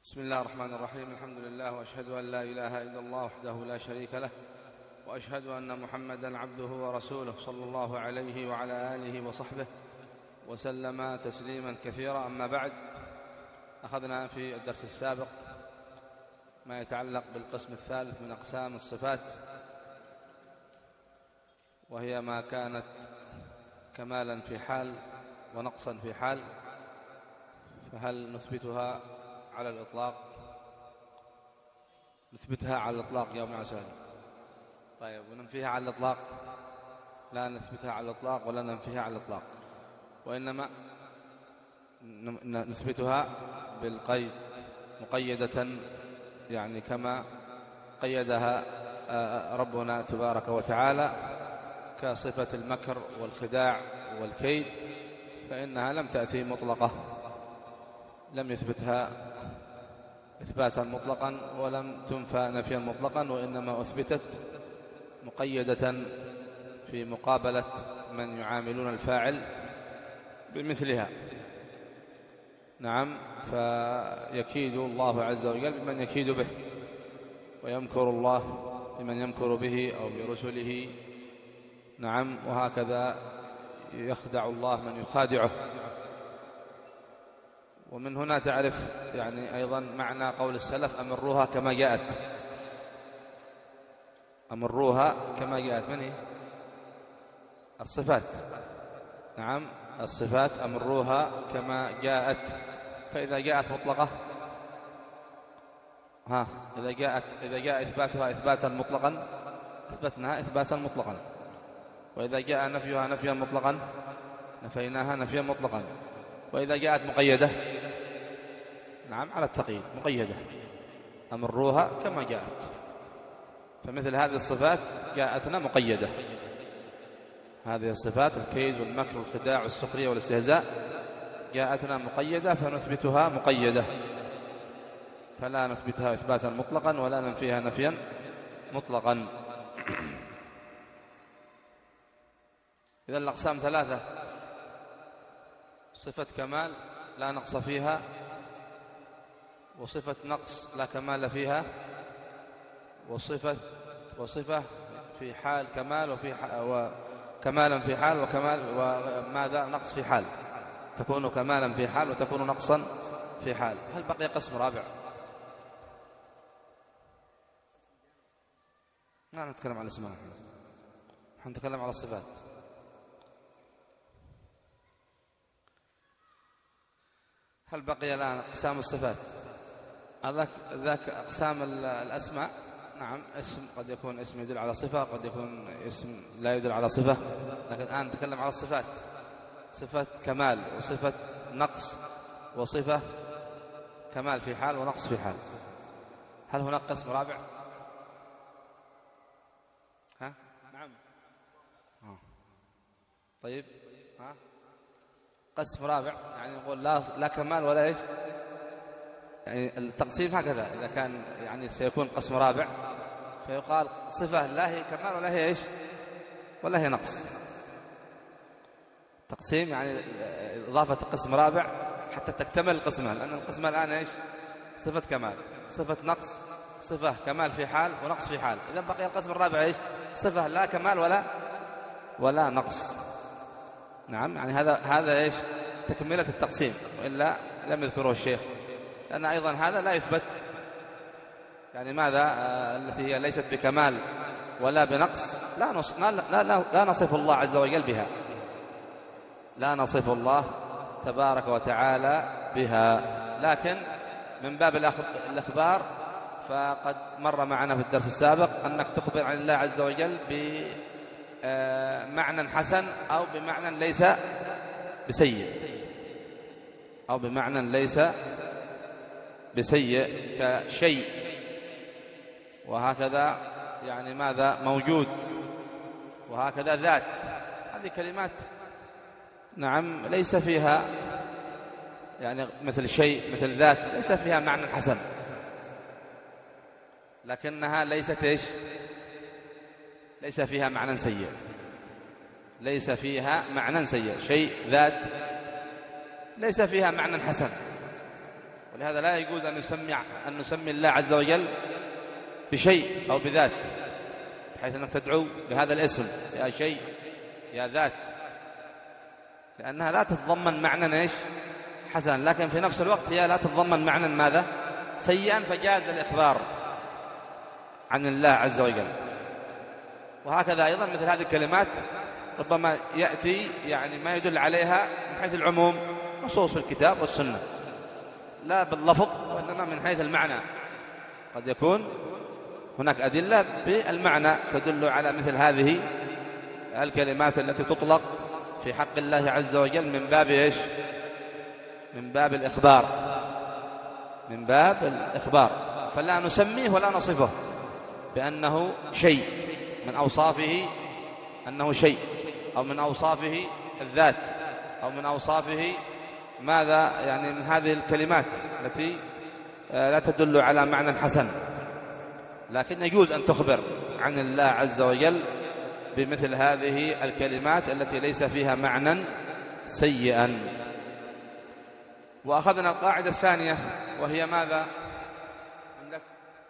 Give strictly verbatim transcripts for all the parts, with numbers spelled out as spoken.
بسم الله الرحمن الرحيم. الحمد لله، وأشهد أن لا إله إلا الله وحده لا شريك له، وأشهد أن محمدا عبده ورسوله صلى الله عليه وعلى آله وصحبه وسلم تسليما كثيرا. أما بعد، أخذنا في الدرس السابق ما يتعلق بالقسم الثالث من أقسام الصفات، وهي ما كانت كمالا في حال ونقصا في حال، فهل نثبتها على الإطلاق؟ نثبتها على الإطلاق يا ابن عسان. طيب، وننفيها على الإطلاق؟ لا نثبتها على الإطلاق ولا ننفيها على الإطلاق، وإنما نثبتها بالقيد مقيدة، يعني كما قيدها ربنا تبارك وتعالى كصفة المكر والخداع والكيد، فإنها لم تأتي مطلقة، لم يثبتها إثباتا مطلقا ولم تنفى نفيا مطلقا، وإنما أثبتت مقيدة في مقابلة من يعاملون الفاعل بمثلها. نعم، فيكيد الله عز وجل بمن يكيد به، ويمكر الله بمن يمكر به أو برسله. نعم، وهكذا يخدع الله من يخادعه. ومن هنا تعرف يعني أيضا معنى قول السلف: أمروها كما جاءت. أمروها كما جاءت، من هي؟ الصفات. نعم، الصفات أمروها كما جاءت. فإذا جاءت مطلقة، ها إذا جاءت إذا جاء إثباتها إثباتا مطلقا أثبتناها إثباتا مطلقا، وإذا جاء نفيها نفيا مطلقا نفيناها نفيا مطلقا، وإذا جاءت مقيدة، نعم على التقييد مقيدة، أمروها كما جاءت. فمثل هذه الصفات جاءتنا مقيدة، هذه الصفات الكيد والمكر والخداع والسخرية والاستهزاء جاءتنا مقيدة، فنثبتها مقيدة، فلا نثبتها إثباتا مطلقا ولا ننفيها نفيا مطلقا. إذن الأقسام ثلاثة: صفة كمال لا نقص فيها، وصفة نقص لا كمال فيها، وصفة وصفة في حال كمال وفي وكمالا في حال وكمال وماذا نقص في حال، تكون كمالا في حال وتكون نقصا في حال. هل بقي قسم رابع؟ لا نتكلم على الاسماء، نحن نتكلم على الصفات. هل بقي الآن أقسام الصفات؟ ذاك ذاك أقسام الأسماء. نعم، اسم قد يكون اسم يدل على صفة، قد يكون اسم لا يدل على صفة، لكن الآن نتكلم على الصفات: صفة كمال وصفة نقص وصفة كمال في حال ونقص في حال. هل هناك قسم رابع؟ ها؟ نعم. آه. طيب، ها؟ قسم رابع يعني نقول لا لا كمال ولا ايش؟ يعني التقسيم هكذا، إذا كان يعني سيكون قسم رابع فيقال صفة لا هي كمال ولا هي ايش؟ ولا هي نقص. تقسيم يعني إضافة قسم رابع حتى تكتمل القسمة، لأن القسمة الآن ايش؟ صفة كمال، صفة نقص، صفة كمال في حال ونقص في حال. إذا بقي القسم الرابع ايش؟ صفة لا كمال ولا ولا نقص. نعم، يعني هذا هذا ايش؟ تكملة التقسيم، وإلا لم يذكره الشيخ، لأن أيضا هذا لا يثبت. يعني ماذا آه التي هي ليست بكمال ولا بنقص لا, نص لا, لا, لا, لا نصف الله عز وجل بها، لا نصف الله تبارك وتعالى بها. لكن من باب الأخبار، فقد مر معنا في الدرس السابق أنك تخبر عن الله عز وجل بمعنى حسن أو بمعنى ليس بسيء، أو بمعنى ليس بسيء كشيء، وهكذا يعني ماذا موجود، وهكذا ذات. هذه كلمات نعم ليس فيها يعني مثل شيء مثل ذات ليس فيها معنى حسن، لكنها ليست ايش؟ ليس فيها معنى سيء، ليس فيها معنى سيء. شيء ذات ليس فيها معنى حسن، ولهذا لا يجوز أن نسمي أن نسمي الله عز وجل بشيء أو بذات، بحيث أنك تدعو بهذا الاسم يا شيء يا ذات، لأنها لا تتضمن معنى إيش حسن، لكن في نفس الوقت هي لا تتضمن معنى ماذا سيئا، فجاز الإخبار عن الله عز وجل. وهكذا أيضا مثل هذه الكلمات ربما يأتي يعني ما يدل عليها من حيث العموم نصوص في الكتاب والسنة، لا باللفظ وإنما من حيث المعنى. قد يكون هناك أدلة بالمعنى تدل على مثل هذه الكلمات التي تطلق في حق الله عز وجل من باب إيش؟ من باب الإخبار، من باب الإخبار، فلا نسميه ولا نصفه بأنه شيء من أوصافه، أنه شيء أو من أوصافه الذات أو من أوصافه ماذا يعني من هذه الكلمات التي لا تدل على معنى حسن. لكن يجوز أن تخبر عن الله عز وجل بمثل هذه الكلمات التي ليس فيها معنى سيئا. وأخذنا القاعدة الثانية وهي ماذا عندك؟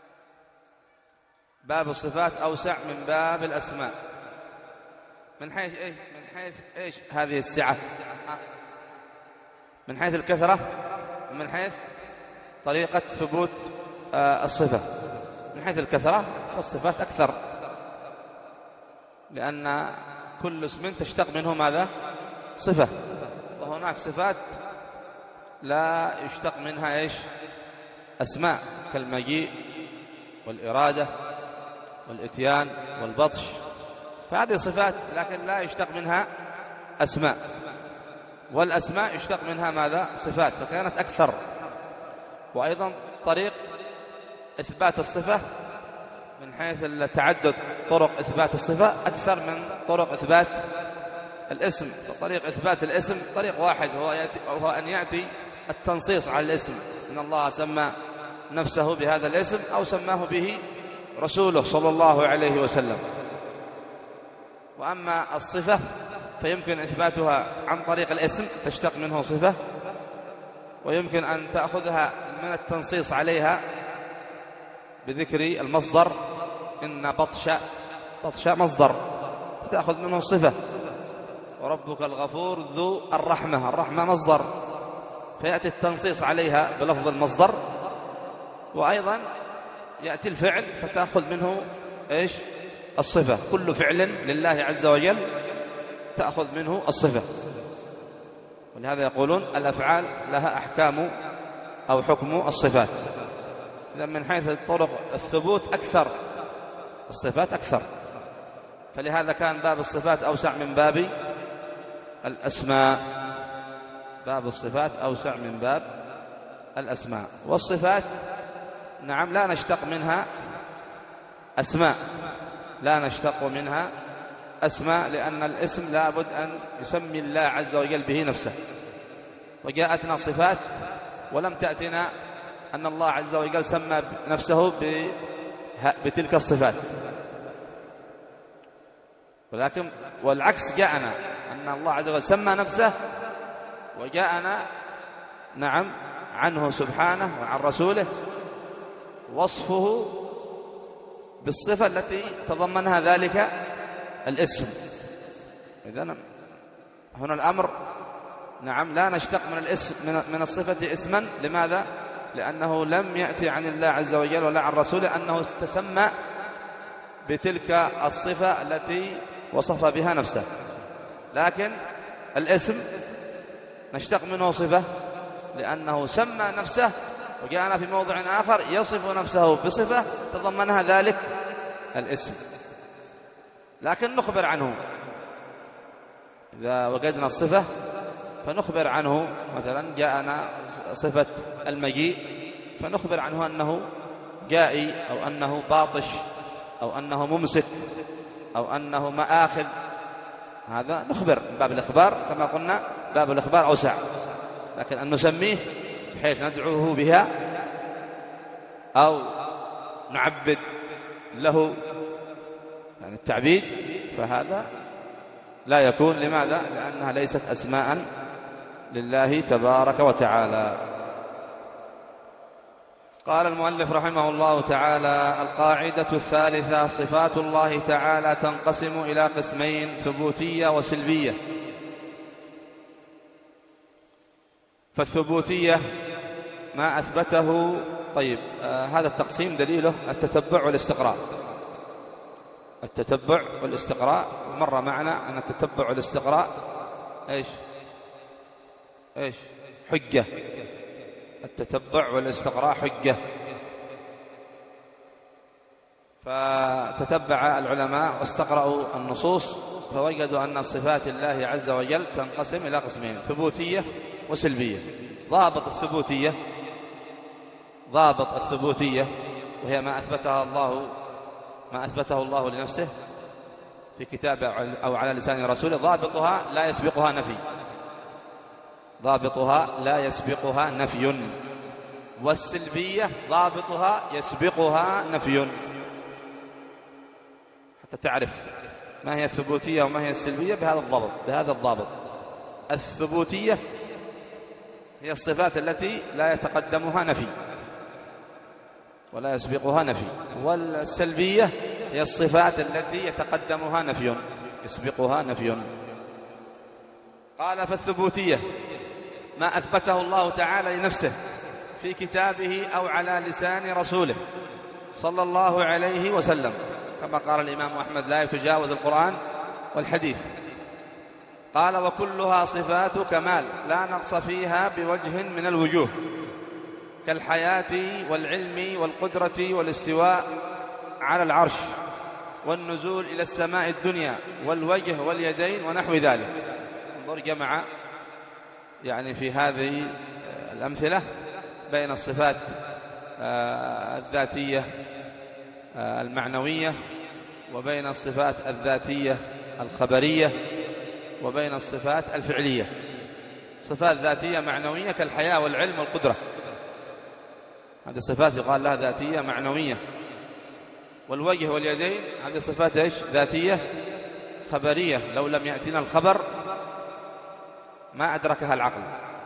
باب الصفات أوسع من باب الأسماء. من حيث إيش؟ من حيث إيش هذه السعة؟ من حيث الكثرة، من حيث طريقة ثبوت الصفة. من حيث الكثرة فالصفات أكثر، لأن كل اسم تشتق منه ماذا؟ صفة. وهناك صفات لا يشتق منها إيش؟ أسماء، كالمجيء والإرادة والإتيان والبطش، فهذه صفات لكن لا يشتق منها أسماء، والأسماء يشتق منها ماذا؟ صفات، فكانت أكثر. وأيضا طريق إثبات الصفة من حيث التعدد طرق إثبات الصفة أكثر من طرق إثبات الاسم. فطريق إثبات الاسم طريق واحد، هو, يأتي وهو أن يأتي التنصيص على الاسم، إن الله سمى نفسه بهذا الاسم أو سماه به رسوله صلى الله عليه وسلم. وأما الصفة فيمكن إثباتها عن طريق الاسم تشتق منه صفة، ويمكن أن تأخذها من التنصيص عليها بذكر المصدر، إن بطش بطش مصدر تأخذ منه صفة، وربك الغفور ذو الرحمة، الرحمة مصدر، فيأتي التنصيص عليها بلفظ المصدر. وأيضا يأتي الفعل فتأخذ منه إيش؟ الصفة. كل فعل لله عز وجل تأخذ منه الصفة. ولهذا يقولون الأفعال لها أحكام أو حكم الصفات. إذا من حيث طرق الثبوت أكثر، الصفات أكثر، فلهذا كان باب الصفات أوسع من باب الأسماء. باب الصفات أوسع من باب الأسماء. والصفات نعم لا نشتق منها أسماء، لا نشتق منها أسماء، لأن الاسم لا بد أن يسمي الله عز وجل به نفسه. وجاءتنا صفات ولم تأتنا أن الله عز وجل سمى نفسه بتلك الصفات، ولكن والعكس جاءنا أن الله عز وجل سمى نفسه وجاءنا نعم عنه سبحانه وعن رسوله وصفه بالصفة التي تضمنها ذلك الاسم. إذن هنا الأمر نعم لا نشتق من الاسم من الصفة اسما. لماذا؟ لأنه لم يأتي عن الله عز وجل ولا عن رسوله أنه تسمى بتلك الصفة التي وصف بها نفسه. لكن الاسم نشتق منه صفة لأنه سمى نفسه، وجاءنا في موضع آخر يصف نفسه بصفة تضمنها ذلك الاسم، لكن نخبر عنه. إذا وجدنا الصفة فنخبر عنه، مثلا جاءنا صفة المجيء فنخبر عنه أنه جائي أو أنه باطش أو أنه ممسك أو أنه مآخذ، هذا نخبر من باب الإخبار. كما قلنا باب الإخبار أوسع، لكن أن نسميه بحيث ندعوه بها أو نعبد له يعني التعبيد، فهذا لا يكون. لماذا؟ لأنها ليست أسماء لله تبارك وتعالى. قال المؤلف رحمه الله تعالى: القاعدة الثالثة: صفات الله تعالى تنقسم إلى قسمين: ثبوتية وسلبية. فالثبوتية ما أثبته. طيب آه هذا التقسيم دليله التتبع والاستقراء. التتبع والاستقراء مر معنا أن التتبع والاستقراء إيش إيش حجة. التتبع والاستقراء حجة. فتتبع العلماء واستقرأوا النصوص فوجدوا أن صفات الله عز وجل تنقسم إلى قسمين: ثبوتية وسلبية. ضابط الثبوتية ضابط الثبوتية وهي ما أثبتها الله ما أثبته الله لنفسه في كتابه أو على لسان رسوله. ضابطها لا يسبقها نفي. ضابطها لا يسبقها نفي. والسلبية ضابطها يسبقها نفي. حتى تعرف ما هي الثبوتية وما هي السلبية بهذا الضابط بهذا الضابط الثبوتية هي الصفات التي لا يتقدمها نفي ولا يسبقها نفي، والسلبية هي الصفات التي يتقدمها نفي يسبقها نفي. قال: فالثبوتية ما أثبته الله تعالى لنفسه في كتابه أو على لسان رسوله صلى الله عليه وسلم، كما قال الإمام أحمد: لا يتجاوز القرآن والحديث. قال: وكلها صفات كمال لا نقص فيها بوجه من الوجوه، كالحياة والعلم والقدرة والاستواء على العرش والنزول إلى السماء الدنيا والوجه واليدين ونحو ذلك. انظر جمع يعني في هذه الأمثلة بين الصفات الذاتية المعنوية وبين الصفات الذاتية الخبرية وبين الصفات الفعلية. صفات ذاتية معنوية كالحياة والعلم والقدرة، هذه صفات يقال لها ذاتية معنوية. والوجه واليدين هذه صفات ايش؟ ذاتية خبرية، لو لم يأتينا الخبر ما أدركها العقل.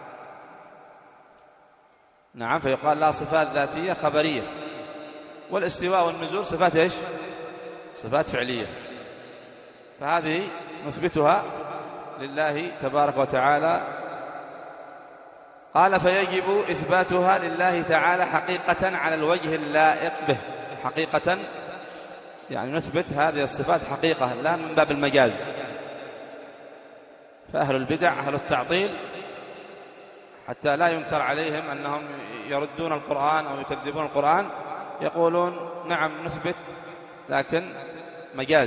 نعم، فيقال لها صفات ذاتية خبرية. والاستواء والنزول صفات ايش؟ صفات فعلية. فهذه نثبتها لله تبارك وتعالى. قال: فيجب إثباتها لله تعالى حقيقة على الوجه اللائق به. حقيقة يعني نثبت هذه الصفات حقيقة لا من باب المجاز. فأهل البدع أهل التعطيل حتى لا ينكر عليهم أنهم يردون القرآن أو يكذبون القرآن يقولون: نعم نثبت لكن مجاز.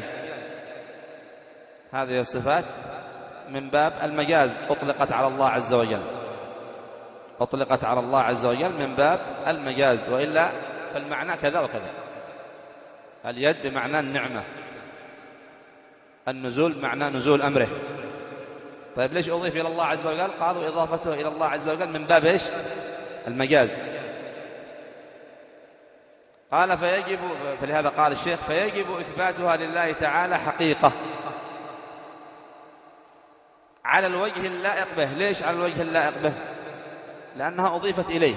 هذه الصفات من باب المجاز، أطلقت على الله عز وجل أطلقت على الله عز وجل من باب المجاز، وإلا فالمعنى كذا وكذا. اليد بمعنى النعمة، النزول بمعنى نزول أمره. طيب ليش أضيف إلى الله عز وجل؟ قالوا إضافته إلى الله عز وجل من باب إيش؟ المجاز. قال: فيجب فلهذا قال الشيخ: فيجب إثباتها لله تعالى حقيقة على الوجه اللائق به. ليش على الوجه اللائق به؟ لأنها أضيفت إليه،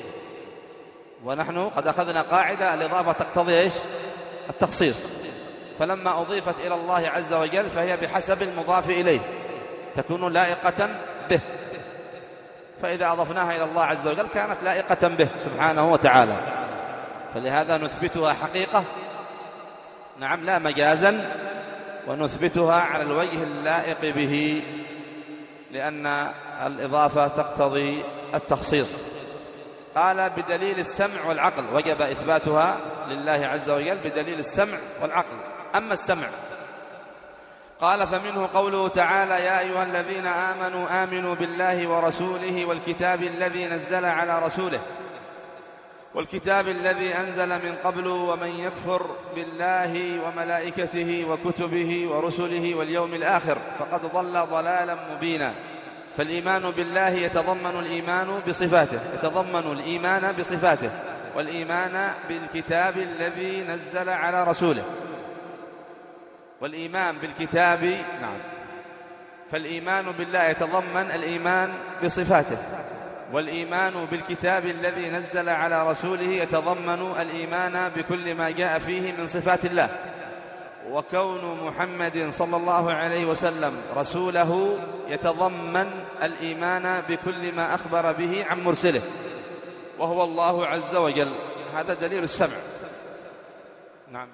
ونحن قد أخذنا قاعدة الإضافة تقتضي إيش؟ التخصيص. فلما أضيفت إلى الله عز وجل فهي بحسب المضاف إليه تكون لائقة به، فإذا أضفناها إلى الله عز وجل كانت لائقة به سبحانه وتعالى. فلهذا نثبتها حقيقة، نعم لا مجازا، ونثبتها على الوجه اللائق به، لأن الإضافة تقتضي التخصيص. قال: بدليل السمع والعقل. وجب إثباتها لله عز وجل بدليل السمع والعقل. أما السمع قال: فمنه قوله تعالى: يا أيها الذين آمنوا آمنوا بالله ورسوله والكتاب الذي نزل على رسوله والكتاب الذي أنزل من قبل ومن يكفر بالله وملائكته وكتبه ورسله واليوم الآخر فقد ضل ضلالا مبينا. فالإيمان بالله يتضمن الإيمان بصفاته يتضمن الإيمان بصفاته والإيمان بالكتاب الذي نزل على رسوله. والإيمان بالكتاب نعم فالإيمان بالله يتضمن الإيمان بصفاته والإيمان بالكتاب الذي نزل على رسوله يتضمن الإيمان بكل ما جاء فيه من صفات الله، وكون محمد صلى الله عليه وسلم رسوله يتضمن الإيمان بكل ما أخبر به عن مرسله وهو الله عز وجل. هذا دليل السمع. نعم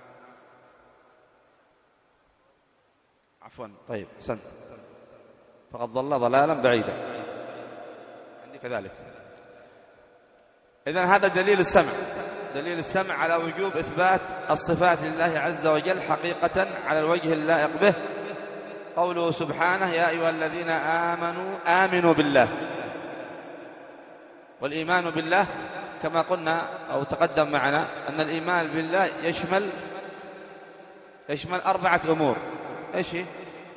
عفوا طيب سنت فقد ضل ضلالا بعيدا عندي كذلك. إذن هذا دليل السمع، دليل السمع على وجوب إثبات الصفات لله عز وجل حقيقة على الوجه اللائق به. قوله سبحانه يا أيها الذين آمنوا آمنوا بالله. والإيمان بالله كما قلنا أو تقدم معنا أن الإيمان بالله يشمل يشمل أربعة أمور. إيش هي؟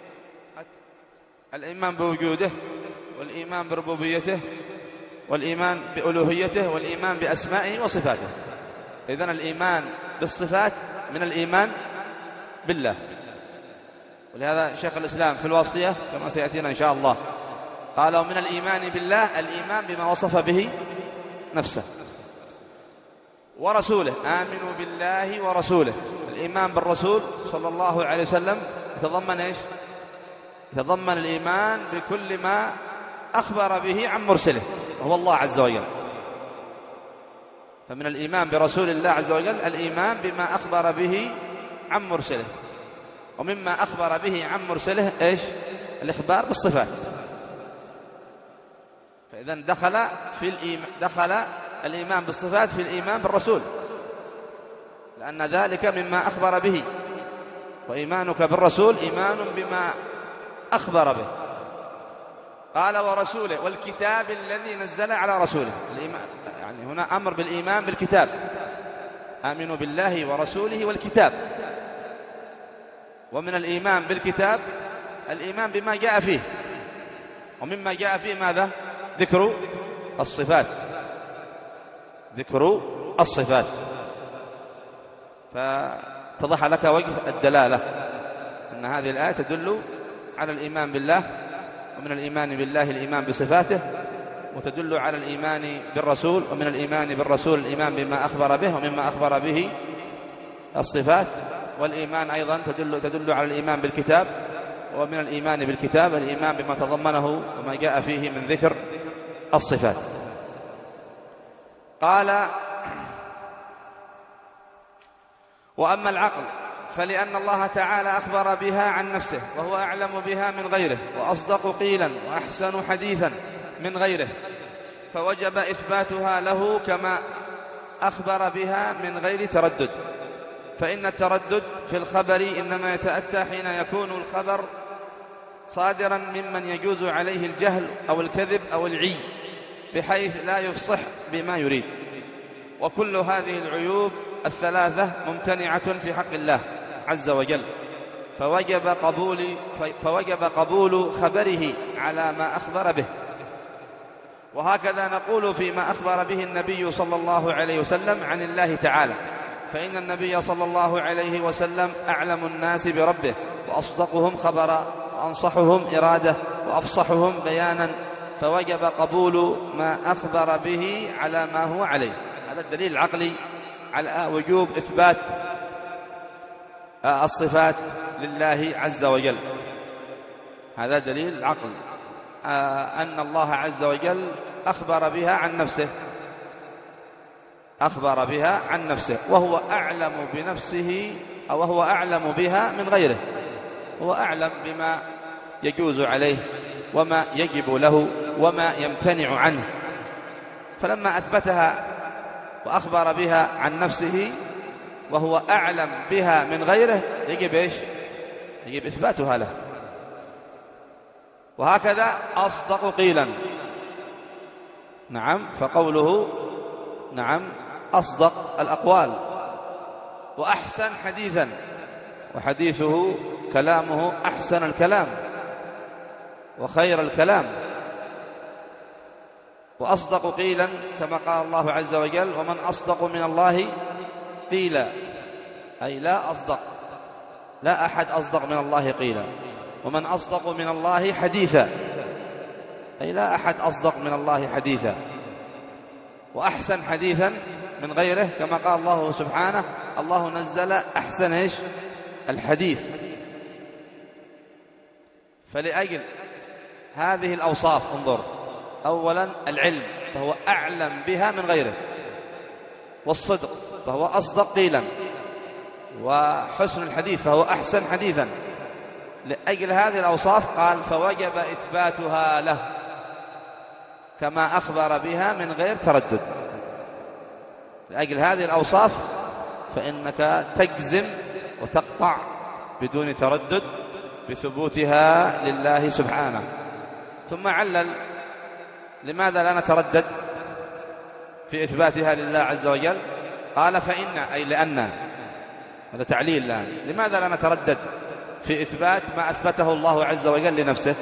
الإيمان بوجوده، والإيمان بربوبيته، والإيمان بألوهيته، والإيمان بأسمائه وصفاته. إذن الإيمان بالصفات من الإيمان بالله. ولهذا شيخ الإسلام في الوصية كما سيأتينا إن شاء الله قال ومن الإيمان بالله الإيمان بما وصف به نفسه ورسوله. آمنوا بالله ورسوله. الإيمان بالرسول صلى الله عليه وسلم يتضمن إيش؟ يتضمن الإيمان بكل ما أخبر به عن مرسله وهو الله عز وجل. فمن الإيمان برسول الله عز وجل الإيمان بما أخبر به عن مرسله، ومما أخبر به عن مرسله إيش؟ الإخبار بالصفات. فإذن دخل في الإيمان دخل الإيمان بالصفات في الإيمان بالرسول، لأن ذلك مما أخبر به، وإيمانك بالرسول إيمان بما أخبر به. قال ورسوله والكتاب الذي نزل على رسوله. الإيمان يعني هنا أمر بالإيمان بالكتاب. آمنوا بالله ورسوله والكتاب. ومن الإيمان بالكتاب الإيمان بما جاء فيه، ومما جاء فيه ماذا؟ ذكر الصفات، ذكر الصفات. فتضح لك وجه الدلالة أن هذه الآية تدل على الإيمان بالله، ومن الإيمان بالله الإيمان بصفاته، وتدل على الإيمان بالرسول، ومن الإيمان بالرسول الإيمان بما أخبر به ومما أخبر به الصفات. والإيمان أيضا تدل, تدل على الإيمان بالكتاب، ومن الإيمان بالكتاب الإيمان بما تضمنه وما جاء فيه من ذكر الصفات. قال وأما العقل فلأن الله تعالى أخبر بها عن نفسه وهو أعلم بها من غيره وأصدق قيلا وأحسن حديثا من غيره، فوجب إثباتها له كما أخبر بها من غير تردد. فإن التردد في الخبر إنما يتأتى حين يكون الخبر صادرا ممن يجوز عليه الجهل أو الكذب أو العي بحيث لا يفصح بما يريد. وكل هذه العيوب الثلاثة ممتنعة في حق الله عز وجل، فوجب قبول, فوجب قبول خبره على ما أخبر به. وهكذا نقول فيما أخبر به النبي صلى الله عليه وسلم عن الله تعالى، فإن النبي صلى الله عليه وسلم أعلم الناس بربه وأصدقهم خبرا وأنصحهم إرادة وأفصحهم بيانا، فوجب قبول ما أخبر به على ما هو عليه. هذا الدليل العقلي على وجوب إثبات الصفات لله عز وجل. هذا دليل العقل أن الله عز وجل أخبر بها عن نفسه، أخبر بها عن نفسه وهو أعلم بنفسه أو وهو أعلم بها من غيره، هو أعلم بما يجوز عليه وما يجب له وما يمتنع عنه. فلما أثبتها وأخبر بها عن نفسه وهو أعلم بها من غيره يجب إيش؟ يجب إثباتها له. وهكذا أصدق قيلا، نعم، فقوله نعم أصدق الأقوال، وأحسن حديثا، وحديثه كلامه أحسن الكلام وخير الكلام. وأصدق قيلا كما قال الله عز وجل ومن أصدق من الله قيلا، أي لا أصدق، لا أحد أصدق من الله قيلا. ومن أصدق من الله حديثا، أي لا أحد أصدق من الله حديثا وأحسن حديثا من غيره، كما قال الله سبحانه: الله نزل أحسن إيش الحديث. فلأجل هذه الأوصاف انظر: أولا العلم فهو أعلم بها من غيره، والصدق فهو أصدق قيلا، وحسن الحديث فهو أحسن حديثا. لأجل هذه الأوصاف قال: فوجب إثباتها له كما أخبر بها من غير تردد. لأجل هذه الأوصاف فإنك تجزم وتقطع بدون تردد بثبوتها لله سبحانه. ثم علل لماذا لا نتردد في إثباتها لله عز وجل. قال: فإن، أي لأن، هذا تعليل الآن، لماذا لا نتردد في إثبات ما أثبته الله عز وجل لنفسه؟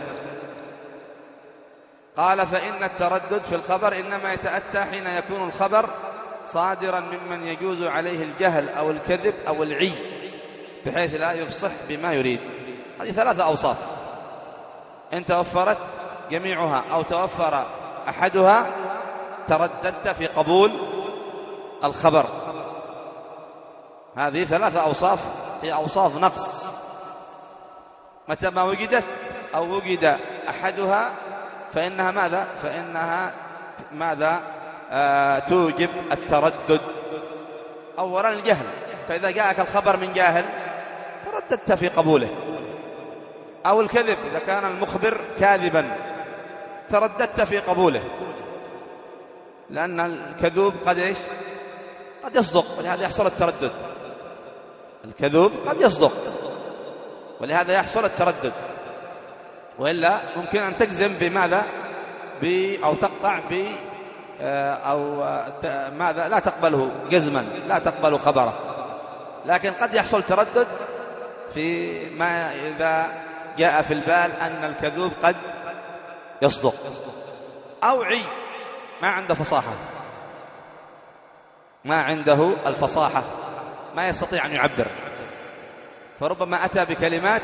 قال: فإن التردد في الخبر إنما يتأتى حين يكون الخبر صادرا ممن يجوز عليه الجهل أو الكذب أو العي بحيث لا يفصح بما يريد. هذه ثلاثة أوصاف، إن توفرت جميعها أو توفر أحدها ترددت في قبول الخبر. هذه ثلاثة أوصاف هي أوصاف نقص، متى ما وجدت أو وجد أحدها فإنها ماذا؟ فإنها ماذا؟ آه توجب التردد. أولا الجهل، فإذا جاءك الخبر من جاهل ترددت في قبوله. أو الكذب، إذا كان المخبر كاذبا ترددت في قبوله، لأن الكذوب قد إيش؟ قد يصدق، ولهذا يحصل التردد. الكذوب قد يصدق ولهذا يحصل التردد، وإلا ممكن أن تجزم بماذا؟ ب أو تقطع ب أو ماذا؟ لا تقبله جزما، لا تقبل خبره. لكن قد يحصل تردد في ما إذا جاء في البال أن الكذوب قد يصدق. أو عي، ما عنده فصاحة، ما عنده الفصاحة، ما يستطيع أن يعبر، فربما أتى بكلمات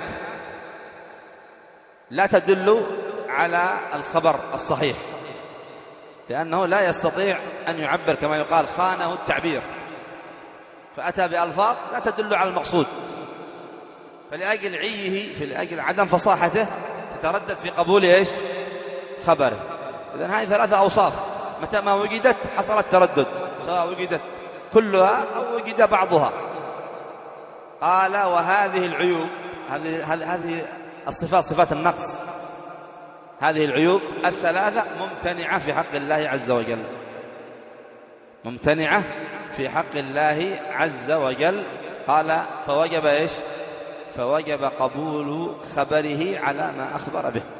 لا تدل على الخبر الصحيح، لأنه لا يستطيع أن يعبر، كما يقال خانه التعبير، فأتى بألفاظ لا تدل على المقصود، فلأجل عيه، في لأجل عدم فصاحته تتردد في قبول إيش؟ خبره. إذن هذه ثلاثة أوصاف، متى ما وجدت حصل التردد، سواء وجدت كلها أو وجد بعضها. قال: وهذه العيوب، هذه هذه الصفات، صفات النقص، هذه العيوب الثلاثة ممتنعة في حق الله عز وجل، ممتنعة في حق الله عز وجل. قال: فوجب إيش؟ فوجب قبول خبره على ما أخبر به.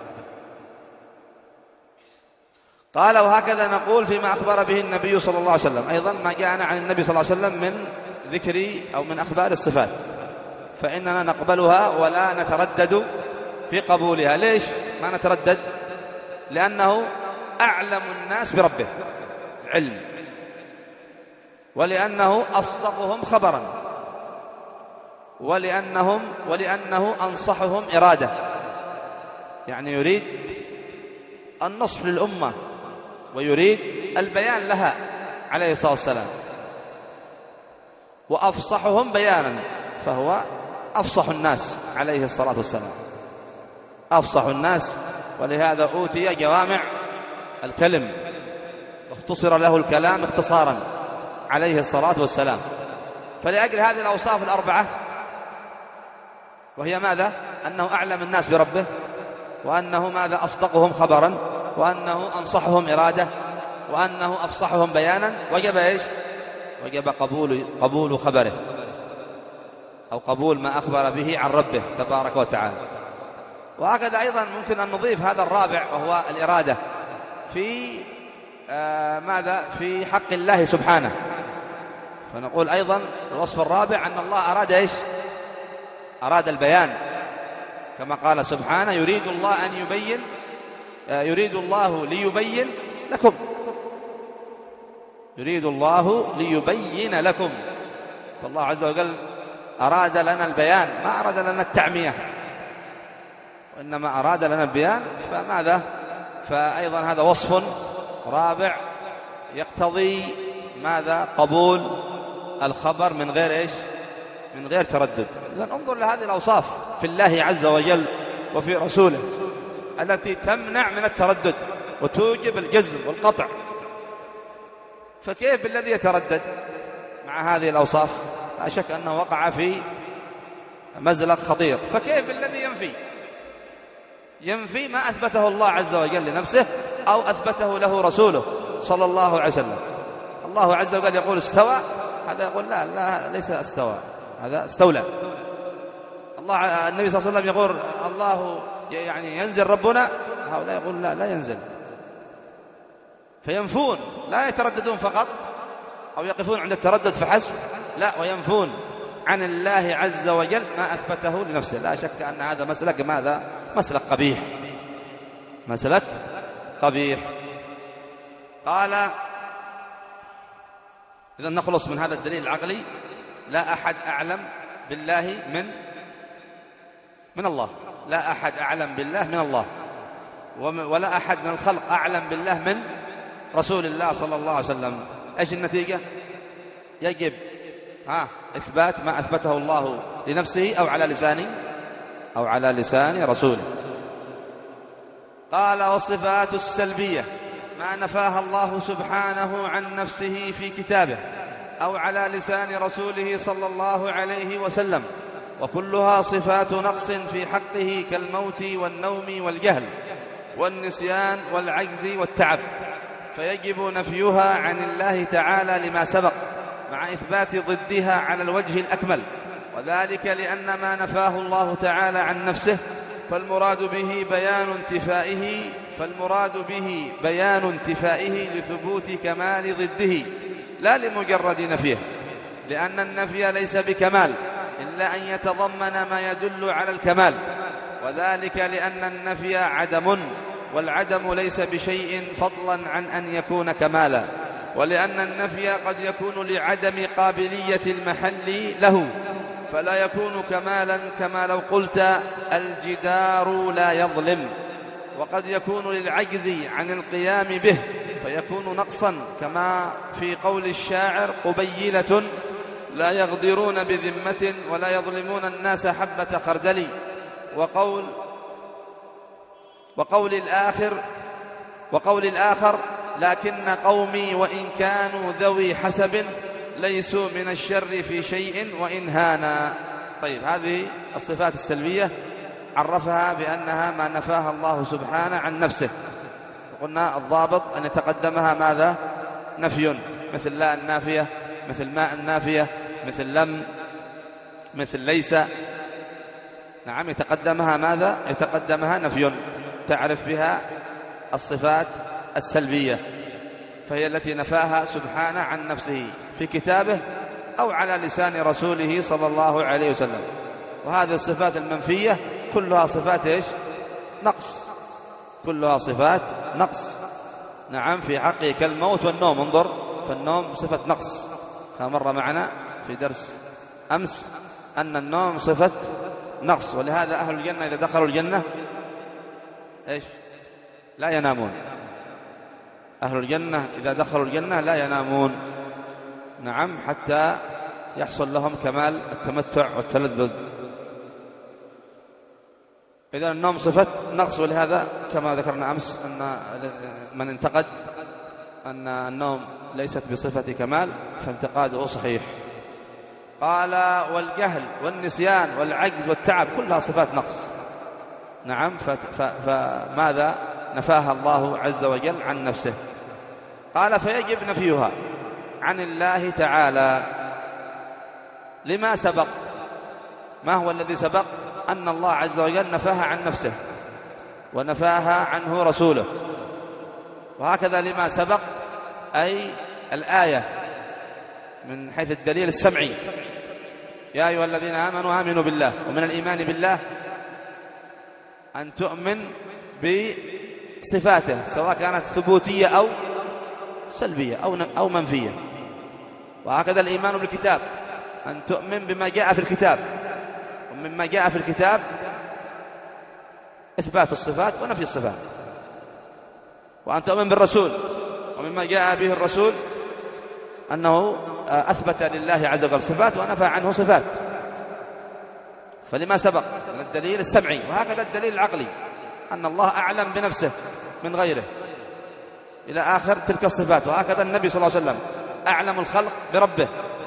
قال: وهكذا نقول فيما أخبر به النبي صلى الله عليه وسلم، أيضا ما جاءنا عن النبي صلى الله عليه وسلم من ذكر أو من أخبار الصفات، فإننا نقبلها ولا نتردد في قبولها. ليش ما نتردد؟ لأنه أعلم الناس بربه علم، ولأنه أصدقهم خبرا، ولأنهم ولأنه أنصحهم إرادة، يعني يريد النصح للأمة ويريد البيان لها عليه الصلاة والسلام، وأفصحهم بيانا، فهو أفصح الناس عليه الصلاة والسلام، أفصح الناس، ولهذا أوتي جوامع الكلم واختصر له الكلام اختصارا عليه الصلاة والسلام. فلأجل هذه الأوصاف الأربعة، وهي ماذا؟ أنه أعلم الناس بربه، وأنه ماذا؟ أصدقهم خبرا، وأنه أنصحهم إرادة، وأنه أفصحهم بيانا، وجب إيش؟ وجب قبول قبول خبره، أو قبول ما أخبر به عن ربه تبارك وتعالى. وهكذا أيضا ممكن أن نضيف هذا الرابع، وهو الإرادة في آه ماذا؟ في حق الله سبحانه. فنقول أيضا الوصف الرابع أن الله أراد إيش؟ أراد البيان، كما قال سبحانه: يريد الله أن يبين آه يريد الله ليبين لكم، يريد الله ليبين لكم. فالله عز وجل أراد لنا البيان، ما أراد لنا التعمية، وإنما أراد لنا البيان. فماذا؟ فأيضا هذا وصف رابع يقتضي ماذا؟ قبول الخبر من غير إيش؟ من غير تردد. إذن انظر لهذه الأوصاف في الله عز وجل وفي رسوله التي تمنع من التردد وتوجب الجزم والقطع، فكيف بالذي يتردد مع هذه الأوصاف؟ لا شك أنه وقع في مزلق خطير. فكيف بالذي ينفي ينفي ما أثبته الله عز وجل لنفسه أو أثبته له رسوله صلى الله عليه وسلم؟ الله عز وجل يقول استوى، هذا يقول لا لا ليس استوى، هذا استولى. الله النبي صلى الله عليه وسلم يقول الله يعني ينزل ربنا، هؤلاء يقول لا لا ينزل. فينفون، لا يترددون فقط أو يقفون عند التردد فحسب، لا، وينفون عن الله عز وجل ما أثبته لنفسه. لا شك أن هذا مسلك ماذا؟ مسلك قبيح، مسلك قبيح. قال إذا نخلص من هذا الدليل العقلي: لا أحد أعلم بالله من من الله، لا أحد أعلم بالله من الله، ولا أحد من الخلق أعلم بالله من رسول الله صلى الله عليه وسلم. إيش النتيجة؟ يجب ها إثبات ما أثبته الله لنفسه أو على لسان أو على لسان رسوله. قال: والصفات السلبية ما نفاها الله سبحانه عن نفسه في كتابه أو على لسان رسوله صلى الله عليه وسلم، وكلها صفات نقص في حقه كالموت والنوم والجهل والنسيان والعجز والتعب، فيجب نفيها عن الله تعالى لما سبق مع إثبات ضدها على الوجه الأكمل، وذلك لأن ما نفاه الله تعالى عن نفسه فالمراد به بيان انتفائه فالمراد به بيان انتفائه لثبوت كمال ضده لا لمجرد نفيه، لأن النفي ليس بكمال إلا أن يتضمن ما يدل على الكمال، وذلك لأن النفي عدم، والعدم ليس بشيء فضلا عن أن يكون كمالا، ولأن النفي قد يكون لعدم قابلية المحل له فلا يكون كمالا، كما لو قلت الجدار لا يظلم، وقد يكون للعجز عن القيام به فيكون نقصا، كما في قول الشاعر: قبيلة لا يغدرون بذمة ولا يظلمون الناس حبة خردل، وقول وقول الآخر وقول الآخر: لكن قومي وإن كانوا ذوي حسب ليسوا من الشر في شيء وإن هانا. طيب، هذه الصفات السلبية عرفها بأنها ما نفاها الله سبحانه عن نفسه، وقلنا الضابط أن يتقدمها ماذا؟ نفي، مثل لا النافية، مثل ما النافية، مثل لم، مثل ليس. نعم، يتقدمها ماذا؟ يتقدمها نفي تعرف بها الصفات السلبية، فهي التي نفاها سبحانه عن نفسه في كتابه أو على لسان رسوله صلى الله عليه وسلم. وهذه الصفات المنفية كلها صفات إيش؟ نقص، كلها صفات نقص. نعم، في حقه كالموت والنوم. انظر، فالنوم صفة نقص، كما مر معنا في درس أمس أن النوم صفة نقص، ولهذا أهل الجنة إذا دخلوا الجنة إيش؟ لا ينامون. أهل الجنة إذا دخلوا الجنة لا ينامون، نعم، حتى يحصل لهم كمال التمتع والتلذذ. إذا النوم صفة نقص، ولهذا كما ذكرنا أمس أن من انتقد أن النوم ليست بصفة كمال فانتقاده صحيح. قال: والجهل والنسيان والعجز والتعب كلها صفات نقص. نعم، فماذا نفاها الله عز وجل عن نفسه؟ قال: فيجب نفيها عن الله تعالى لما سبق. ما هو الذي سبق؟ أن الله عز وجل نفاها عن نفسه ونفاها عنه رسوله، وهكذا لما سبق أي الآية من حيث الدليل السمعي: يا أيها الذين آمنوا آمنوا بالله. ومن الإيمان بالله أن تؤمن بصفاته سواء كانت ثبوتية أو سلبية أو أو منفية. وهكذا الإيمان بالكتاب أن تؤمن بما جاء في الكتاب، ومما جاء في الكتاب إثبات الصفات ونفي الصفات. وأن تؤمن بالرسول. ومما جاء به الرسول أنه أثبت لله عز وجل صفات ونفى عنه صفات، فلما سبق من الدليل السمعي، وهكذا الدليل العقلي أن الله أعلم بنفسه من غيره إلى آخر تلك الصفات. وهكذا النبي صلى الله عليه وسلم أعلم الخلق بربه،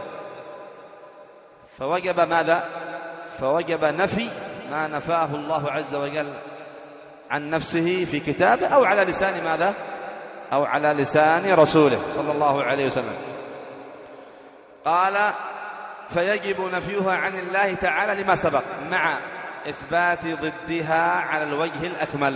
فوجب ماذا؟ فوجب نفي ما نفاه الله عز وجل عن نفسه في كتابه أو على لسان ماذا؟ أو على لسان رسوله صلى الله عليه وسلم. قال فيجب نفيها عن الله تعالى لما سبق مع إثبات ضدها على الوجه الأكمل.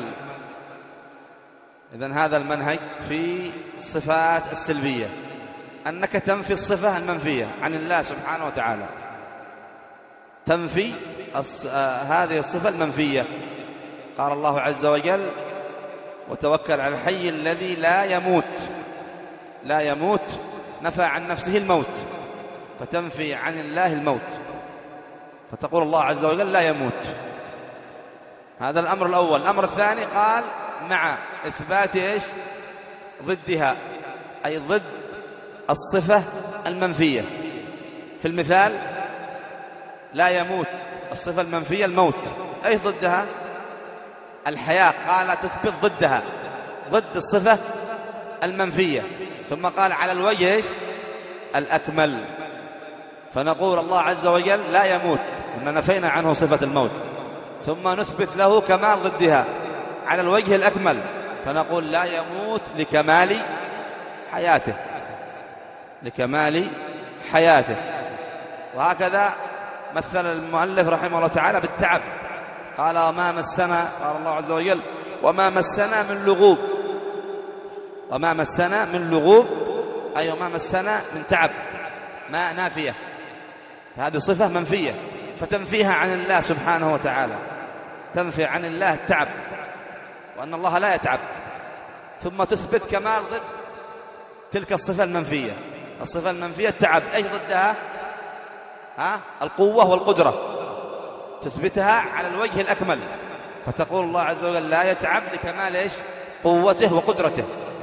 إذن هذا المنهج في الصفات السلبية، أنك تنفي الصفة المنفية عن الله سبحانه وتعالى، تنفي هذه الصفة المنفية. قال الله عز وجل وتوكل على الحي الذي لا يموت. لا يموت نفى عن نفسه الموت، فتنفي عن الله الموت، فتقول الله عز وجل لا يموت. هذا الأمر الأول. الأمر الثاني قال مع إثبات إيش؟ ضدها، أي ضد الصفة المنفية. في المثال لا يموت، الصفة المنفية الموت، أي ضدها؟ الحياة. قال تثبت ضدها، ضد الصفة المنفية. ثم قال على الوجه إيش؟ الأكمل. فنقول الله عز وجل لا يموت، إن نفينا عنه صفة الموت، ثم نثبت له كمال ضدها على الوجه الأكمل، فنقول لا يموت لكمال حياته، لكمال حياته. وهكذا مثل المؤلف رحمه الله تعالى بالتعب، قال وما مسنا، قال الله عز وجل وما مسنا من لغوب. وما مسنا من لغوب أي وما مسنا من تعب، ما نافية، هذه صفة منفية، فتنفيها عن الله سبحانه وتعالى، تنفي عن الله التعب وأن الله لا يتعب، ثم تثبت كمال ضد تلك الصفة المنفية. الصفة المنفية التعب، أي ضدها؟ ها؟ القوة والقدرة، تثبتها على الوجه الأكمل، فتقول الله عز وجل لا يتعب لكمال إيش؟ قوته وقدرته.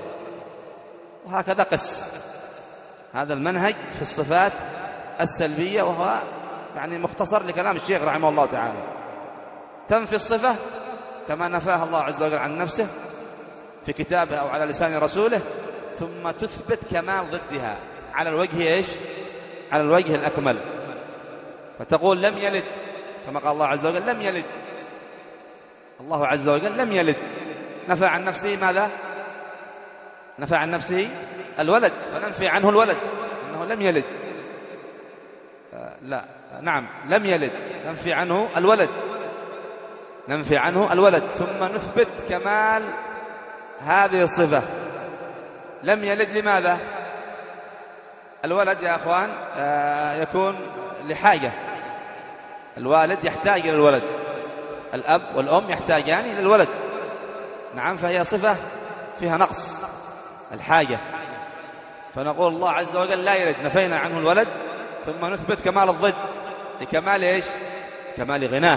وهكذا قس. هذا المنهج في الصفات السلبية، وهو يعني مختصر لكلام الشيخ رحمه الله تعالى. تنفي الصفة كما نفاها الله عز وجل عن نفسه في كتابه أو على لسان رسوله، ثم تثبت كمال ضدها على الوجه إيش؟ على الوجه الأكمل، فتقول لم يلد، كما قال الله عز وجل لم يلد. الله عز وجل لم يلد، نفى عن نفسه ماذا؟ نفى عن نفسه الولد، فننفي عنه الولد أنه لم يلد. آه لا نعم لم يلد، ننفي عنه الولد، ننفي عنه الولد، ثم نثبت كمال هذه الصفة. لم يلد لماذا؟ الولد يا أخوان آه يكون لحاجة، الوالد يحتاج إلى الولد، الأب والأم يحتاجان إلى الولد، نعم، فهي صفة فيها نقص الحاجة، فنقول الله عز وجل لا يلد، نفينا عنه الولد، ثم نثبت كمال الضد لكمال إيش؟ كمال غناه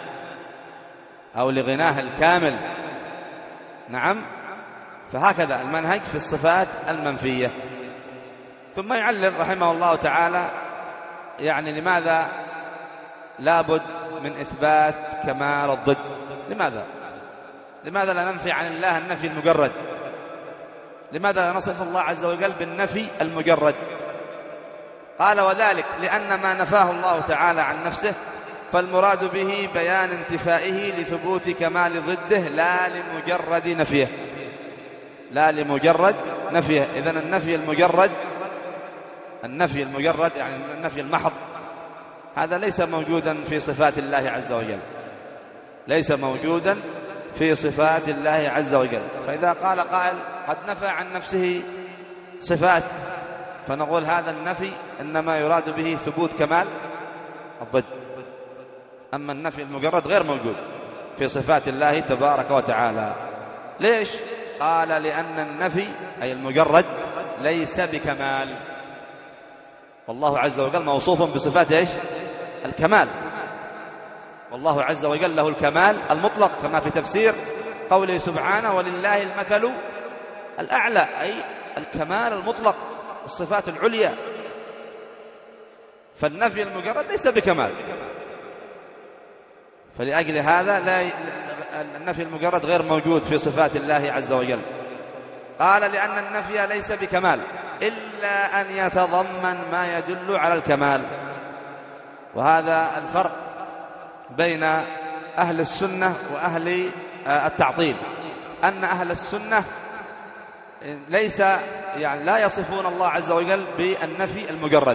أو لغناه الكامل، نعم. فهكذا المنهج في الصفات المنفية. ثم يعلل رحمه الله تعالى يعني لماذا لابد من إثبات كمال الضد. لماذا؟ لماذا لا ننفي عن الله النفي المجرد؟ لماذا لا نصف الله عز وجل بالنفي المجرد؟ قال وذلك لأن ما نفاه الله تعالى عن نفسه فالمراد به بيان انتفائه لثبوت كمال ضده لا لمجرد نفيه، لا لمجرد نفيه. إذن النفي المجرد، النفي المجرد يعني النفي المحض، هذا ليس موجودا في صفات الله عز وجل، ليس موجودا في صفات الله عز وجل. فإذا قال قائل قد نفى عن نفسه صفات، فنقول هذا النفي إنما يراد به ثبوت كمال الضد، أما النفي المجرد غير موجود في صفات الله تبارك وتعالى. ليش؟ قال لأن النفي أي المجرد ليس بكمال، والله عز وجل موصوف بصفات إيش؟ الكمال، والله عز وجل له الكمال المطلق، كما في تفسير قوله سبحانه ولله المثل الأعلى، أي الكمال المطلق، الصفات العليا. فالنفي المجرد ليس بكمال، فلأجل هذا لا النفي المجرد غير موجود في صفات الله عز وجل. قال لأن النفي ليس بكمال إلا أن يتضمن ما يدل على الكمال. وهذا الفرق بين أهل السنة وأهل التعطيل، أن أهل السنة ليس يعني لا يصفون الله عز وجل بالنفي المجرد،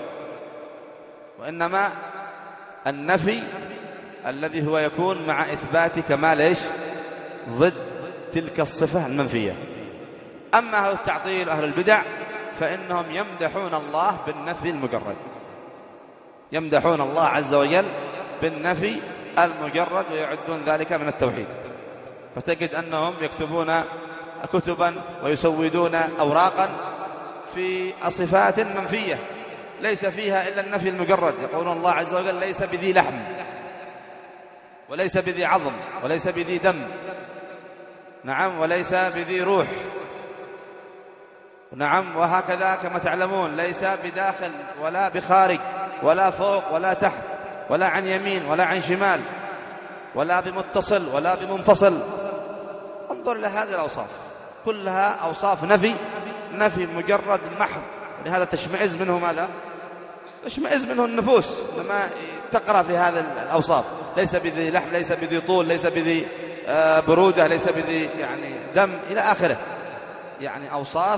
وإنما النفي الذي هو يكون مع إثبات كمال إيش؟ ضد تلك الصفة المنفية. أما أهل التعطيل أهل البدع فإنهم يمدحون الله بالنفي المجرد، يمدحون الله عز وجل بالنفي المجرد ويعدون ذلك من التوحيد. فتجد أنهم يكتبون كتبا ويسودون أوراقا في صفات منفية ليس فيها إلا النفي المجرد. يقولون الله عز وجل ليس بذي لحم، وليس بذي عظم، وليس بذي دم، نعم، وليس بذي روح، نعم، وهكذا كما تعلمون ليس بداخل ولا بخارج ولا فوق ولا تحت ولا عن يمين ولا عن شمال ولا بمتصل ولا بمنفصل. انظر لهذه الأوصاف كلها أوصاف نفي، نفي مجرد محض. لهذا تشمئز منه ماذا؟ تشمئز منه النفوس لما تقرأ في هذه الأوصاف. ليس بذي لحم، ليس بذي طول، ليس بذي برودة، ليس بذي يعني دم إلى آخره. يعني أوصاف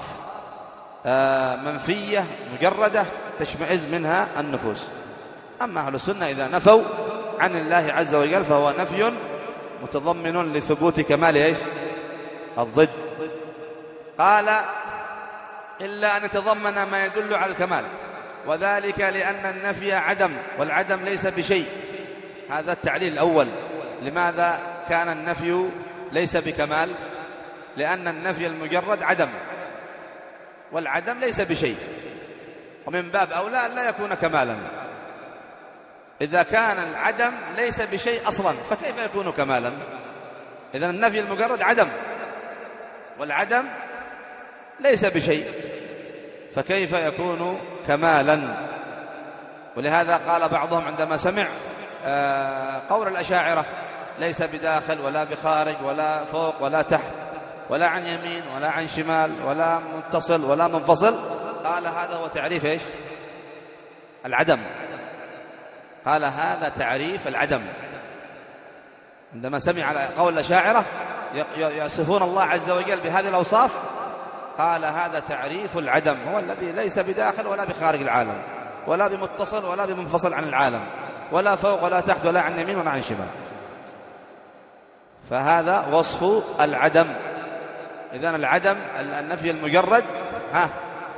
منفية مجردة تشمئز منها النفوس. أما أهل السنة إذا نفوا عن الله عز وجل فهو نفي متضمن لثبوت كمال إيش؟ الضد. قال إلا أن يتضمن ما يدل على الكمال، وذلك لأن النفي عدم، والعدم ليس بشيء. هذا التعليل الأول. لماذا كان النفي ليس بكمال؟ لأن النفي المجرد عدم، والعدم ليس بشيء، ومن باب أولى أن لا يكون كمالا. إذا كان العدم ليس بشيء أصلا فكيف يكون كمالا؟ إذن النفي المجرد عدم، والعدم ليس بشيء، فكيف يكون كمالا؟ ولهذا قال بعضهم عندما سمع قول الأشاعرة ليس بداخل ولا بخارج ولا فوق ولا تحت ولا عن يمين ولا عن شمال ولا متصل ولا منفصل، قال هذا هو تعريف إيش؟ العدم. قال هذا تعريف العدم. عندما سمع على قول الأشاعرة يصفون الله عز وجل بهذه الأوصاف قال هذا تعريف العدم، هو الذي ليس بداخل ولا بخارج العالم ولا بمتصل ولا بمنفصل عن العالم ولا فوق ولا تحت ولا عن يمين ولا عن شمال. فهذا وصف العدم. إذن العدم النفي المجرد ها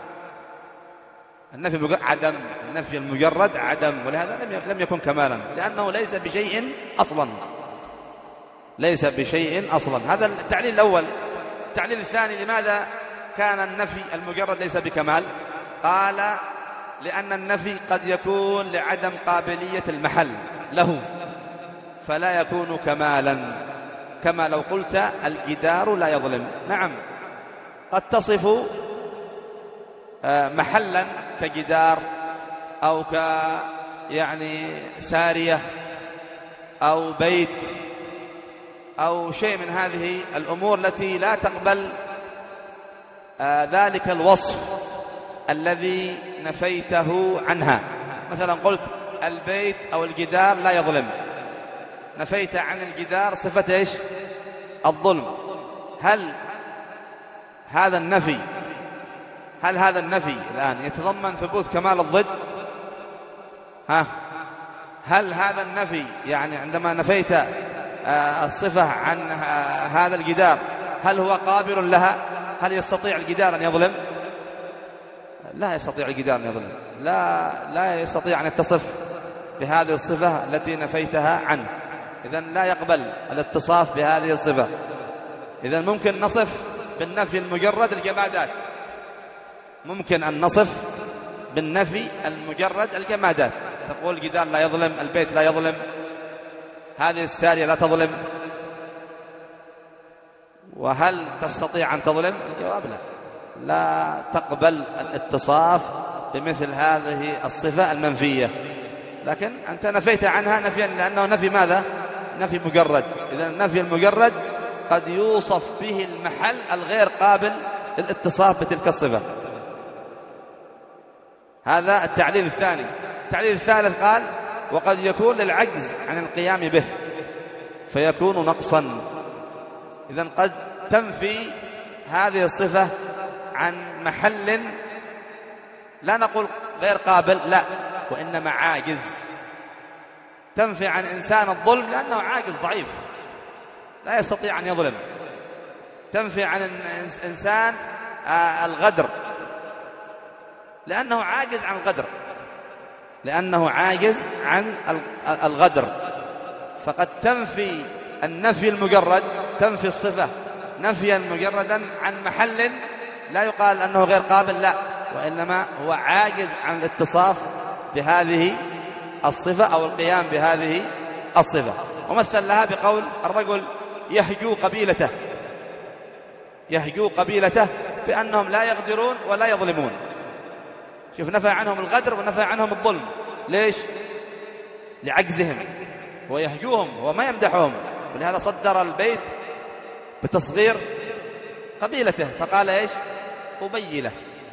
النفي المجرد عدم، النفي المجرد عدم، ولهذا لم يكن كمالا لأنه ليس بشيء أصلا، ليس بشيء أصلا. هذا التعليل الأول. التعليل الثاني لماذا كان النفي المجرد ليس بكمال؟ قال لأن النفي قد يكون لعدم قابلية المحل له فلا يكون كمالا، كما لو قلت الجدار لا يظلم. نعم، قد تصف محلا كجدار أو ك يعني سارية أو بيت أو شيء من هذه الأمور التي لا تقبل ذلك الوصف الذي نفيته عنها. مثلا قلت البيت أو الجدار لا يظلم، نفيت عن الجدار صفة إيش؟ الظلم. هل هذا النفي هل هذا النفي الآن يتضمن ثبوت كمال الضد؟ ها هل هذا النفي يعني عندما نفيت الصفة عن هذا الجدار هل هو قابل لها؟ هل يستطيع الجدار أن يظلم؟ لا يستطيع الجدار أن يظلم، لا لا يستطيع أن يتصف بهذه الصفة التي نفيتها عنه. إذن لا يقبل الاتصاف بهذه الصفة. إذن ممكن نصف بالنفي المجرد الجمادات، ممكن أن نصف بالنفي المجرد الجمادات. تقول الجدار لا يظلم، البيت لا يظلم، هذه السارية لا تظلم. وهل تستطيع أن تظلم؟ الجواب لا، لا تقبل الاتصاف بمثل هذه الصفة المنفية، لكن أنت نفيت عنها نفيا، لأنه نفي ماذا؟ نفي مجرد. إذا النفي المجرد قد يوصف به المحل الغير قابل للاتصاف بتلك الصفة. هذا التعليل الثاني. التعليل الثالث قال: وقد يكون للعجز عن القيام به فيكون نقصا. إذن قد تنفي هذه الصفة عن محل لا نقول غير قابل، لا، وإنما عاجز. تنفي عن إنسان الظلم لأنه عاجز ضعيف لا يستطيع أن يظلم. تنفي عن إنسان الغدر لأنه عاجز عن الغدر، لأنه عاجز عن الغدر. فقد تنفي النفي المجرد، تنفي الصفة نفيا مجردا عن محل لا يقال أنه غير قابل، لا، وإنما هو عاجز عن الاتصاف بهذه الصفة أو القيام بهذه الصفة. ومثل لها بقول الرجل يهجو قبيلته، يهجو قبيلته بأنهم لا يغدرون ولا يظلمون. شوف، نفى عنهم الغدر ونفى عنهم الظلم. ليش؟ لعجزهم. ويهجوهم وما يمدحهم، ولهذا صدر البيت بتصغير قبيلته فقال إيش؟ قبيلة.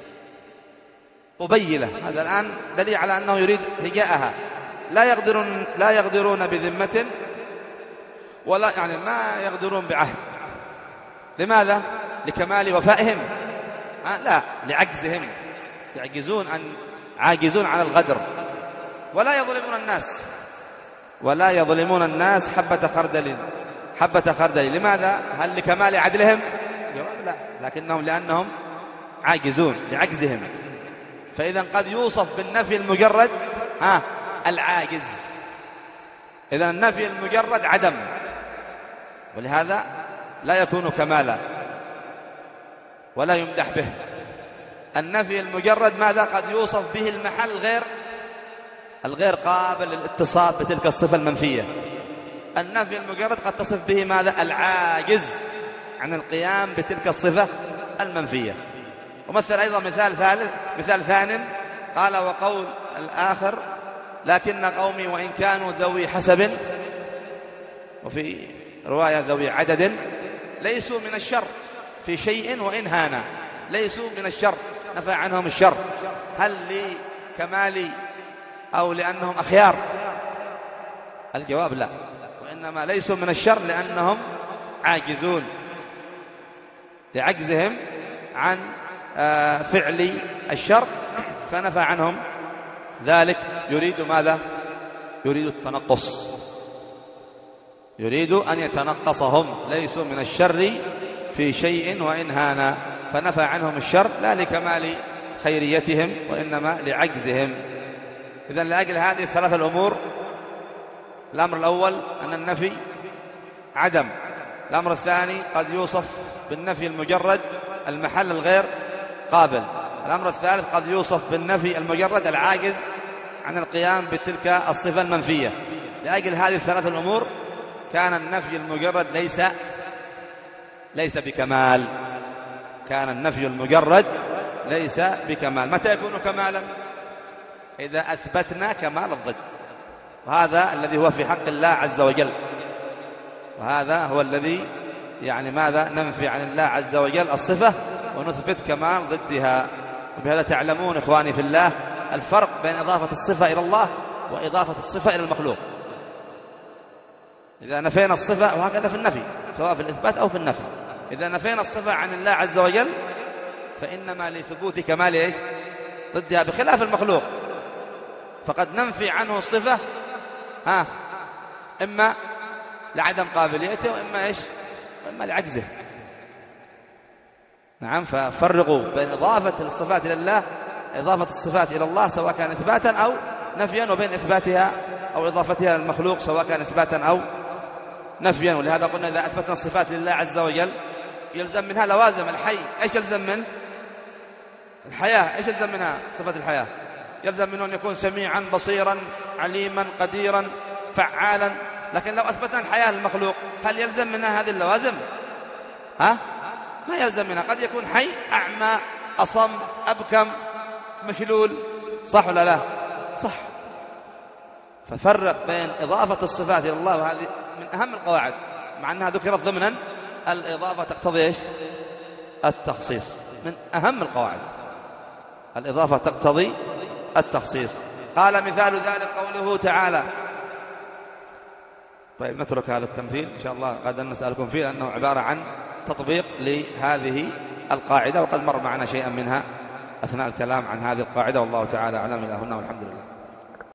قبيلة، هذا الآن دليل على أنه يريد هجاءها. لا يقدرون لا يقدرون بذمة ولا يعني ما يقدرون بعهد. لماذا؟ لكمال وفائهم؟ آه لا، لعجزهم، يعجزون أن عاجزون عن الغدر. ولا يظلمون الناس، ولا يظلمون الناس حبة خردل، حبة خردل. لماذا؟ هل لكمال عدلهم؟ جواب لا، لكنهم لأنهم عاجزون لعجزهم. فإذا قد يوصف بالنفي المجرد ها العاجز. إذا النفي المجرد عدم، ولهذا لا يكون كمالا ولا يمدح به. النفي المجرد ماذا؟ قد يوصف به المحل غير الغير قابل للاتصاف بتلك الصفة المنفية. النفي المجرد قد تصف به ماذا؟ العاجز عن القيام بتلك الصفة المنفية. ومثل أيضا مثال ثالث، مثال ثان، قال: وقول الآخر: لكن قومي وإن كانوا ذوي حسب، وفي رواية ذوي عدد، ليسوا من الشر في شيء وإن هانا. ليسوا من الشر، نفى عنهم الشر. هل لكمال أو لأنهم أخيار؟ الجواب لا، وإنما ليسوا من الشر لأنهم عاجزون لعجزهم عن فعل الشر، فنفى عنهم ذلك. يريد ماذا؟ يريد التنقص، يريد أن يتنقصهم. ليسوا من الشر في شيء وإن هانا، فنفى عنهم الشر لا لكمال خيريتهم وإنما لعجزهم. إذن لأجل هذه الثلاثة الأمور: الأمر الأول أن النفي عدم. الأمر الثاني قد يوصف بالنفي المجرد المحل الغير قابل. الأمر الثالث قد يوصف بالنفي المجرد العاجز عن القيام بتلك الصفة المنفية. لأجل هذه الثلاثة الأمور كان النفي المجرد ليس ليس بكمال. كان النفي المجرد ليس بكمال. متى يكون كمالا؟ إذا أثبتنا كمال الضد، وهذا الذي هو في حق الله عز وجل، وهذا هو الذي يعني ماذا؟ ننفي عن الله عز وجل الصفة ونثبت كمال ضدها. وبهذا تعلمون إخواني في الله الفرق بين إضافة الصفة إلى الله وإضافة الصفة إلى المخلوق. إذا نفينا الصفة، وهكذا في النفي سواء في الإثبات أو في النفي، إذا نفينا الصفة عن الله عز وجل فإنما لثبوت كمال إيش؟ ضدها، بخلاف المخلوق فقد ننفي عنه الصفة ها إما لعدم قابليته وإما إيش؟ وإما لعجزه. نعم، ففرقوا بين إضافة الصفات إلى الله، إضافة الصفات إلى الله سواء كان إثباتا أو نفيا، وبين إثباتها أو إضافتها للمخلوق سواء كان إثباتا أو نفيا. ولهذا قلنا إذا أثبتنا الصفات لله عز وجل يلزم منها لوازم. الحي إيش يلزم منه؟ الحياة. إيش يلزم منها؟ صفة الحياة. يلزم منه أن يكون سميعا بصيرا عليما قديرا فعالا. لكن لو أثبتنا الحياة للمخلوق هل يلزم منها هذه اللوازم؟ ها ما يلزم منها، قد يكون حي أعمى أصم أبكم مشلول، صح ولا لا؟ صح. ففرق بين إضافة الصفات إلى الله، وهذه من أهم القواعد، مع أنها ذكرت ضمنا الإضافة تقتضي إيش؟ التخصيص، من أهم القواعد. الإضافة تقتضي التخصيص. قال مثال ذلك قوله تعالى. طيب نترك هذا التمثيل إن شاء الله غدا نسألكم فيه، لأنه عبارة عن تطبيق لهذه القاعدة، وقد مر معنا شيئا منها أثناء الكلام عن هذه القاعدة، والله تعالى أعلم. إلى هنا والحمد لله.